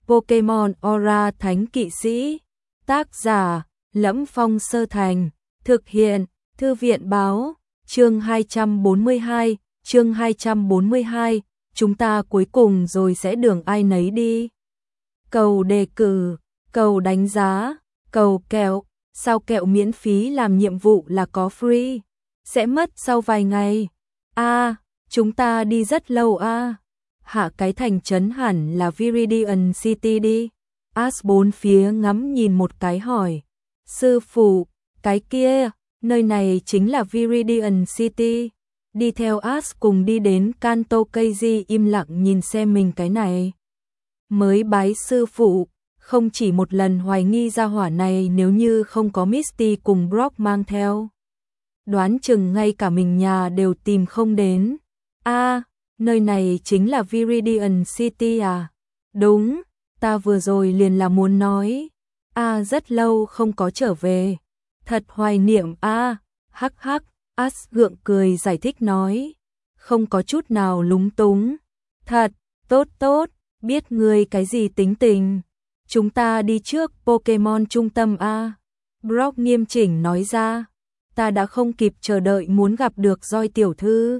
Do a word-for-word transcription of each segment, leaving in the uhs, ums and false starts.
Pokemon Aura Thánh Kỵ Sĩ. Tác giả: Lẫm Phong Sơ Thành. Thực hiện: Thư viện báo. Chương hai trăm bốn mươi hai, chương hai trăm bốn mươi hai, chúng ta cuối cùng rồi sẽ đường ai nấy đi. Cầu đề cử, cầu đánh giá, cầu kẹo, sao kẹo miễn phí làm nhiệm vụ là có free, sẽ mất sau vài ngày. A, à, chúng ta đi rất lâu a. À. Hạ cái thành trấn hẳn là Viridian City đi. Ash bốn phía ngắm nhìn một cái hỏi. Sư phụ, cái kia, nơi này chính là Viridian City. Đi theo Ash cùng đi đến Kanto Keiji im lặng nhìn xem mình cái này. Mới bái sư phụ, không chỉ một lần hoài nghi ra hỏa này nếu như không có Misty cùng Brock mang theo. Đoán chừng ngay cả mình nhà đều tìm không đến. A, à, nơi này chính là Viridian City à? Đúng, ta vừa rồi liền là muốn nói. A, à, rất lâu không có trở về. Thật hoài niệm a. À. Hắc hắc, Ash gượng cười giải thích nói. Không có chút nào lúng túng. Thật, tốt tốt, biết ngươi cái gì tính tình. Chúng ta đi trước Pokemon trung tâm a. À. Brock nghiêm chỉnh nói ra. Ta đã không kịp chờ đợi muốn gặp được Joy tiểu thư.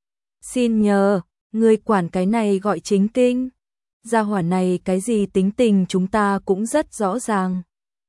Xin nhờ, ngươi quản cái này gọi chính kinh. Gia hỏa này cái gì tính tình chúng ta cũng rất rõ ràng.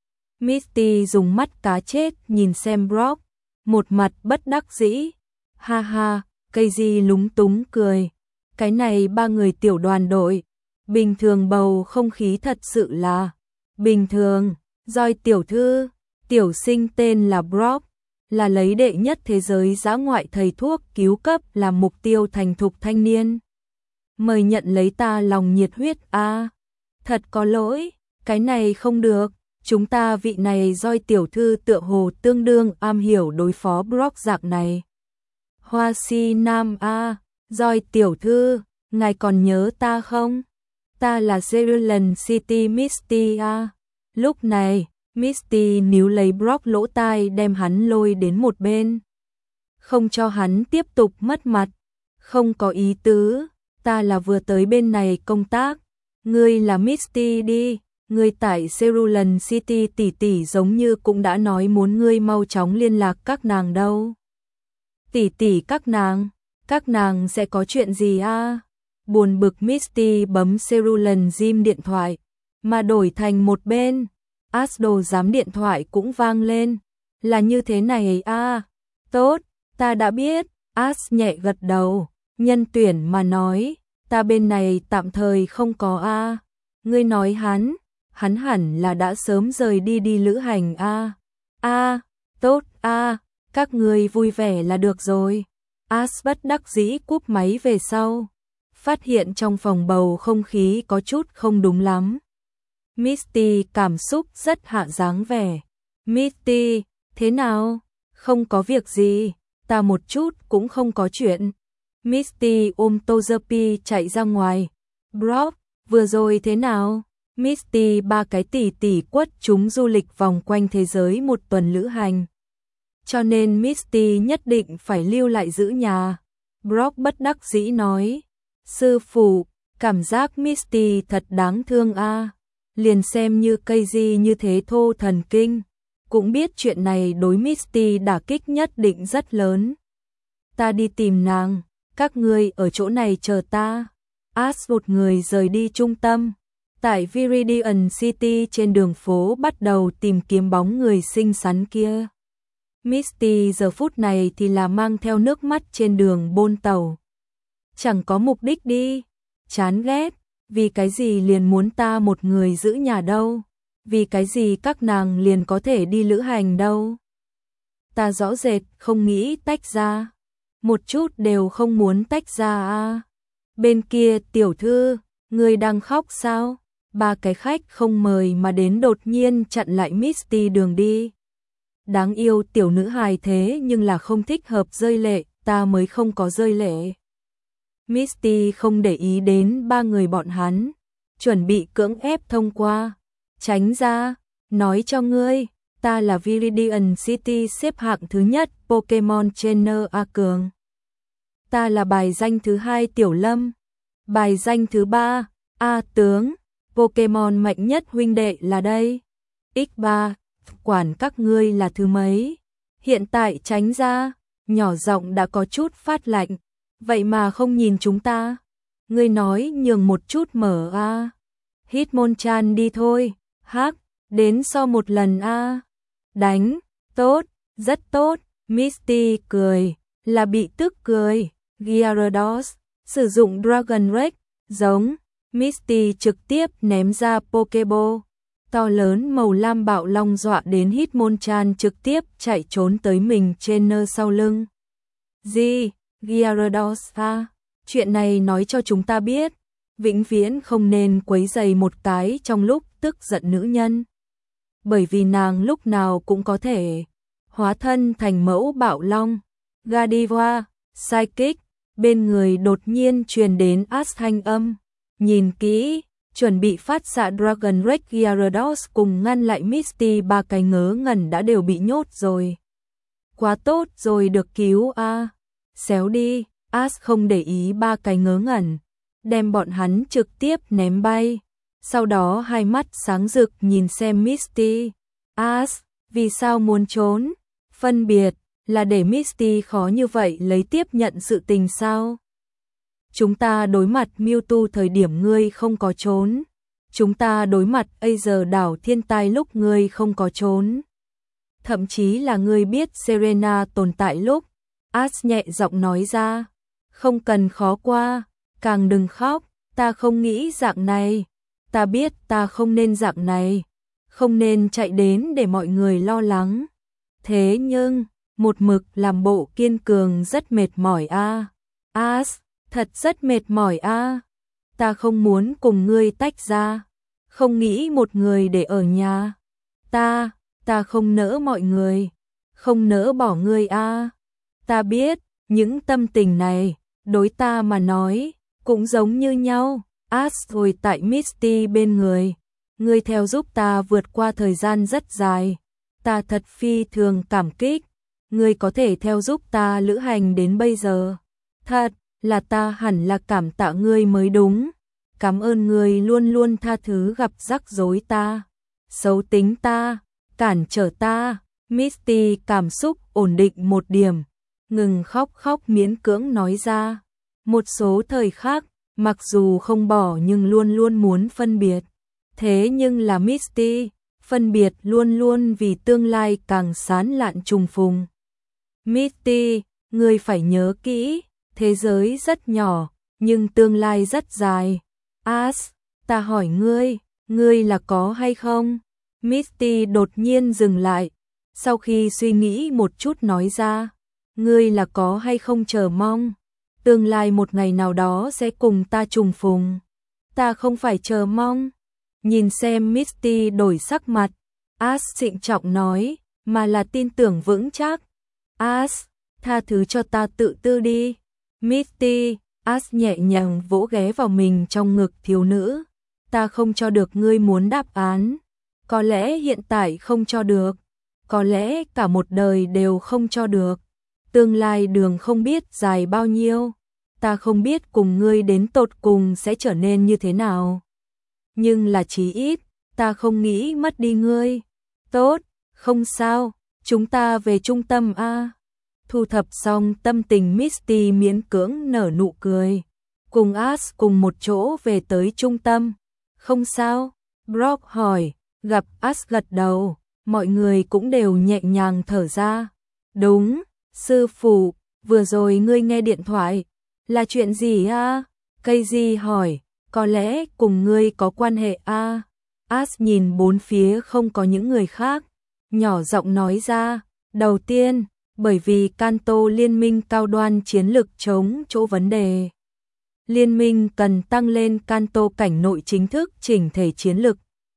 Misty dùng mắt cá chết nhìn xem Brock, một mặt bất đắc dĩ. Ha ha, Keiji lúng túng cười. Cái này ba người tiểu đoàn đội, bình thường bầu không khí thật sự là bình thường. Joy tiểu thư, tiểu sinh tên là Brock, là lấy đệ nhất thế giới dã ngoại thầy thuốc cứu cấp làm mục tiêu thành thục thanh niên. Mời nhận lấy ta lòng nhiệt huyết a. À, thật có lỗi, cái này không được. Chúng ta vị này Joy tiểu thư tựa hồ tương đương am hiểu đối phó Brock dạng này. Hoa si nam a, à, Joy tiểu thư, ngài còn nhớ ta không? Ta là Cerulean City Misty a. À. Lúc này, Misty níu lấy Brock lỗ tai đem hắn lôi đến một bên. Không cho hắn tiếp tục mất mặt. Không có ý tứ, ta là vừa tới bên này công tác. Ngươi là Misty đi. Ngươi tại Cerulean City tỷ tỷ giống như cũng đã nói muốn ngươi mau chóng liên lạc các nàng đâu. Tỷ tỷ các nàng, các nàng sẽ có chuyện gì a? À? Buồn bực Misty bấm Cerulean Gym điện thoại, mà đổi thành một bên. Asdo giám điện thoại cũng vang lên. Là như thế này a. À? Tốt, ta đã biết. As nhẹ gật đầu, nhân tuyển mà nói, ta bên này tạm thời không có a. À? Ngươi nói hắn, hắn hẳn là đã sớm rời đi đi lữ hành a. À? A, à, tốt a, à, các ngươi vui vẻ là được rồi. As bất đắc dĩ cúp máy về sau, phát hiện trong phòng bầu không khí có chút không đúng lắm. Misty cảm xúc rất hạ dáng vẻ. Misty, thế nào? Không có việc gì, ta một chút cũng không có chuyện. Misty ôm Togepi chạy ra ngoài. Brock, vừa rồi thế nào? Misty ba cái tỷ tỷ quất chúng du lịch vòng quanh thế giới một tuần lữ hành. Cho nên Misty nhất định phải lưu lại giữ nhà. Brock bất đắc dĩ nói. Sư phụ, cảm giác Misty thật đáng thương a. À. Liền xem như Keiji như thế thô thần kinh, cũng biết chuyện này đối Misty đả kích nhất định rất lớn. Ta đi tìm nàng, các ngươi ở chỗ này chờ ta. Ash một người rời đi trung tâm. Tại Viridian City trên đường phố bắt đầu tìm kiếm bóng người xinh xắn kia. Misty giờ phút này thì là mang theo nước mắt trên đường bôn tàu. Chẳng có mục đích đi, chán ghét, vì cái gì liền muốn ta một người giữ nhà đâu, vì cái gì các nàng liền có thể đi lữ hành đâu. Ta rõ rệt không nghĩ tách ra, một chút đều không muốn tách ra a. À. Bên kia tiểu thư, người đang khóc sao? Ba cái khách không mời mà đến đột nhiên chặn lại Misty đường đi. Đáng yêu tiểu nữ hài thế nhưng là không thích hợp rơi lệ, ta mới không có rơi lệ. Misty không để ý đến ba người bọn hắn, chuẩn bị cưỡng ép thông qua. Tránh ra, nói cho ngươi, ta là Viridian City xếp hạng thứ nhất Pokemon Trainer A Cường. Ta là bài danh thứ hai Tiểu Lâm, bài danh thứ ba A Tướng. Pokemon mạnh nhất huynh đệ là đây. ích ba, quản các ngươi là thứ mấy. Hiện tại tránh ra, nhỏ giọng đã có chút phát lạnh. Vậy mà không nhìn chúng ta. Ngươi nói nhường một chút mở a. À. Hitmonchan đi thôi. Hắc, đến so một lần a. À. Đánh, tốt, rất tốt. Misty cười, là bị tức cười. Gyarados, sử dụng Dragon Rage, giống. Misty trực tiếp ném ra Pokeball. To lớn màu lam bạo long dọa đến Hitmonchan trực tiếp chạy trốn tới mình trên nơ sau lưng. Gì? Gyarados à? Chuyện này nói cho chúng ta biết, vĩnh viễn không nên quấy rầy một cái trong lúc tức giận nữ nhân. Bởi vì nàng lúc nào cũng có thể hóa thân thành mẫu bạo long. Godiva, Psychic, bên người đột nhiên truyền đến Ash thanh âm. Nhìn kỹ, chuẩn bị phát xạ Dragon Rage Gyarados cùng ngăn lại Misty ba cái ngớ ngẩn đã đều bị nhốt rồi. Quá tốt rồi được cứu a. À. Xéo đi, Ash không để ý ba cái ngớ ngẩn, đem bọn hắn trực tiếp ném bay. Sau đó hai mắt sáng rực nhìn xem Misty. Ash, vì sao muốn trốn? Phân biệt, là để Misty khó như vậy lấy tiếp nhận sự tình sao? Chúng ta đối mặt Mewtwo thời điểm ngươi không có trốn. Chúng ta đối mặt Aether đảo thiên tai lúc ngươi không có trốn. Thậm chí là ngươi biết Serena tồn tại lúc. Ash nhẹ giọng nói ra. Không cần khó qua, càng đừng khóc, ta không nghĩ dạng này. Ta biết ta không nên dạng này. Không nên chạy đến để mọi người lo lắng. Thế nhưng, một mực làm bộ kiên cường rất mệt mỏi a. À. Ash, thật rất mệt mỏi a. À. Ta không muốn cùng ngươi tách ra. Không nghĩ một người để ở nhà. Ta, ta không nỡ mọi người. Không nỡ bỏ ngươi a. À. Ta biết, những tâm tình này, đối ta mà nói, cũng giống như nhau. Ash ngồi tại Misty bên người. Ngươi theo giúp ta vượt qua thời gian rất dài. Ta thật phi thường cảm kích. Ngươi có thể theo giúp ta lữ hành đến bây giờ. Thật là ta hẳn là cảm tạ ngươi mới đúng. Cảm ơn ngươi luôn luôn tha thứ gặp rắc rối ta. Xấu tính ta, cản trở ta. Misty cảm xúc ổn định một điểm. Ngừng khóc khóc miễn cưỡng nói ra. Một số thời khác, mặc dù không bỏ nhưng luôn luôn muốn phân biệt. Thế nhưng là Misty, phân biệt luôn luôn vì tương lai càng sán lạn trùng phùng. Misty, ngươi phải nhớ kỹ, thế giới rất nhỏ, nhưng tương lai rất dài. Ash, ta hỏi ngươi, ngươi là có hay không? Misty đột nhiên dừng lại, sau khi suy nghĩ một chút nói ra, ngươi là có hay không chờ mong? Tương lai một ngày nào đó sẽ cùng ta trùng phùng. Ta không phải chờ mong. Nhìn xem Misty đổi sắc mặt, Ash trịnh trọng nói, mà là tin tưởng vững chắc. Ash, tha thứ cho ta tự tư đi. Misty, Ash nhẹ nhàng vỗ ghé vào mình trong ngực thiếu nữ. Ta không cho được ngươi muốn đáp án. Có lẽ hiện tại không cho được. Có lẽ cả một đời đều không cho được. Tương lai đường không biết dài bao nhiêu. Ta không biết cùng ngươi đến tột cùng sẽ trở nên như thế nào. Nhưng là chí ít, ta không nghĩ mất đi ngươi. Tốt, không sao, chúng ta về trung tâm a. Thu thập xong tâm tình, Misty miễn cưỡng nở nụ cười. Cùng Ash cùng một chỗ về tới trung tâm. Không sao, Brock hỏi, gặp Ash gật đầu, mọi người cũng đều nhẹ nhàng thở ra. Đúng, sư phụ, vừa rồi ngươi nghe điện thoại. Là chuyện gì a? Casey hỏi, có lẽ cùng ngươi có quan hệ a. Ash nhìn bốn phía không có những người khác, nhỏ giọng nói ra, đầu tiên, bởi vì Kanto liên minh cao đoan chiến lực chống chỗ vấn đề. Liên minh cần tăng lên Kanto cảnh nội chính thức chỉnh thể chiến lực.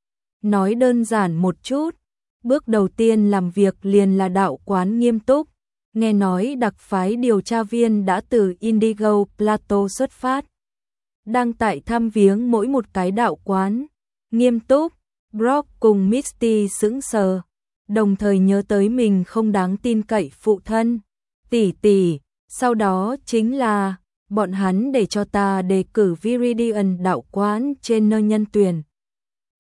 Nói đơn giản một chút, bước đầu tiên làm việc liền là đạo quán nghiêm túc. Nghe nói đặc phái điều tra viên đã từ Indigo Plateau xuất phát. Đang tại thăm viếng mỗi một cái đạo quán. Nghiêm túc, Brock cùng Misty sững sờ. Đồng thời nhớ tới mình không đáng tin cậy phụ thân. Tỷ tỷ, sau đó chính là, bọn hắn để cho ta đề cử Viridian đạo quán trên nơi nhân tuyển.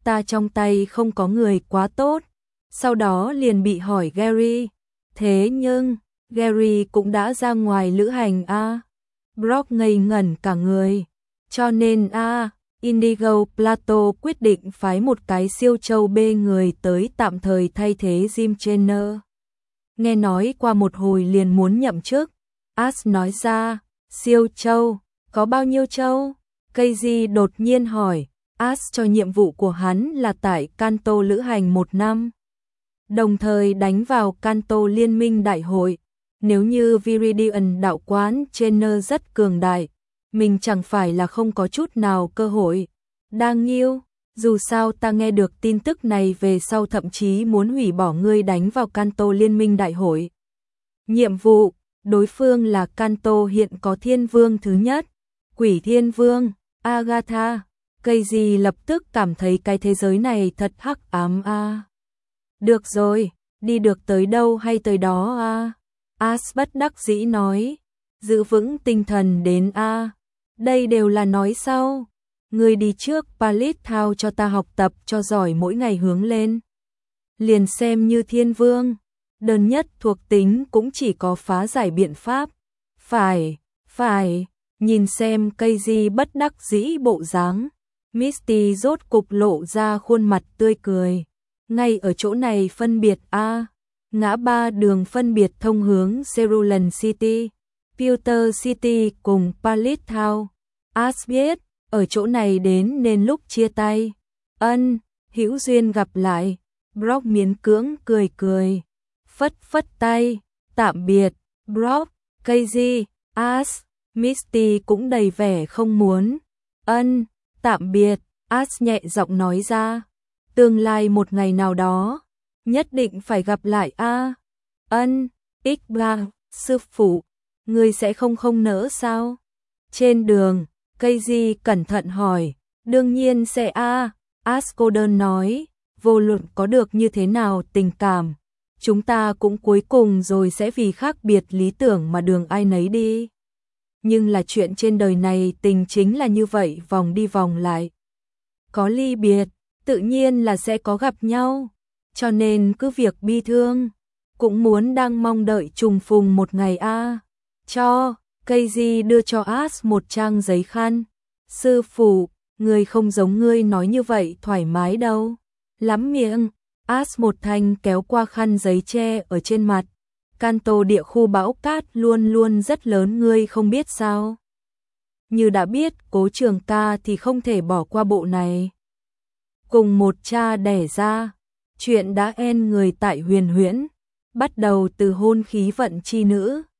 ta trong tay không có người quá tốt. Sau đó liền bị hỏi Gary. Thế nhưng, Gary cũng đã ra ngoài lữ hành a. À? Brock ngây ngẩn cả người. Cho nên a, à, Indigo Plateau quyết định phái một cái siêu châu bê người tới tạm thời thay thế Jim Chenner. Nghe nói qua một hồi liền muốn nhậm chức. Ash nói ra, siêu châu, có bao nhiêu châu? Casey đột nhiên hỏi. Ash cho nhiệm vụ của hắn là tại Kanto lữ hành một năm. Đồng thời đánh vào Kanto liên minh đại hội. Nếu như Viridian đạo quán Chenner rất cường đại, mình chẳng phải là không có chút nào cơ hội. Đang nghiêu, dù sao ta nghe được tin tức này về sau thậm chí muốn hủy bỏ ngươi đánh vào Kanto liên minh đại hội. Nhiệm vụ, đối phương là Kanto hiện có thiên vương thứ nhất, quỷ thiên vương, Agatha. Casey lập tức cảm thấy cái thế giới này thật hắc ám a. À. Được rồi, đi được tới đâu hay tới đó a. À. Ash bất đắc dĩ nói, giữ vững tinh thần đến a. À. Đây đều là nói sau. Ngươi đi trước Palit Thao cho ta học tập cho giỏi mỗi ngày hướng lên. Liền xem như thiên vương. Đơn nhất thuộc tính cũng chỉ có phá giải biện pháp. Phải, phải, nhìn xem Casey bất đắc dĩ bộ dáng. Misty rốt cục lộ ra khuôn mặt tươi cười. Ngay ở chỗ này phân biệt a, à, ngã ba đường phân biệt thông hướng Cerulean City, Pewter City cùng Palit Thao. Ash biết, ở chỗ này đến nên lúc chia tay. Ân, hữu duyên gặp lại. Brock miễn cưỡng cười cười. Phất phất tay, tạm biệt. Brock, Casey, Ash, Misty cũng đầy vẻ không muốn. Ân, tạm biệt. Ash nhẹ giọng nói ra. Tương lai một ngày nào đó, nhất định phải gặp lại a. À. Ân, ích ba, sư phụ, ngươi sẽ không không nỡ sao? Trên đường, Casey cẩn thận hỏi, đương nhiên sẽ a. À. Ash cô đơn nói, vô luận có được như thế nào tình cảm, chúng ta cũng cuối cùng rồi sẽ vì khác biệt lý tưởng mà đường ai nấy đi. Nhưng là chuyện trên đời này tình chính là như vậy, vòng đi vòng lại. Có ly biệt, tự nhiên là sẽ có gặp nhau, cho nên cứ việc bi thương, cũng muốn đang mong đợi trùng phùng một ngày a. À. Cho, Casey đưa cho Ash một trang giấy khăn. Sư phụ, người không giống ngươi nói như vậy thoải mái đâu. Lắm miệng, Ash một thanh kéo qua khăn giấy che ở trên mặt. Kanto địa khu bão cát luôn luôn rất lớn, ngươi không biết sao? Như đã biết, Cố Trường ca thì không thể bỏ qua bộ này. Cùng một cha đẻ ra, chuyện đã en người tại Huyền Huyễn, bắt đầu từ hôn khí vận chi nữ.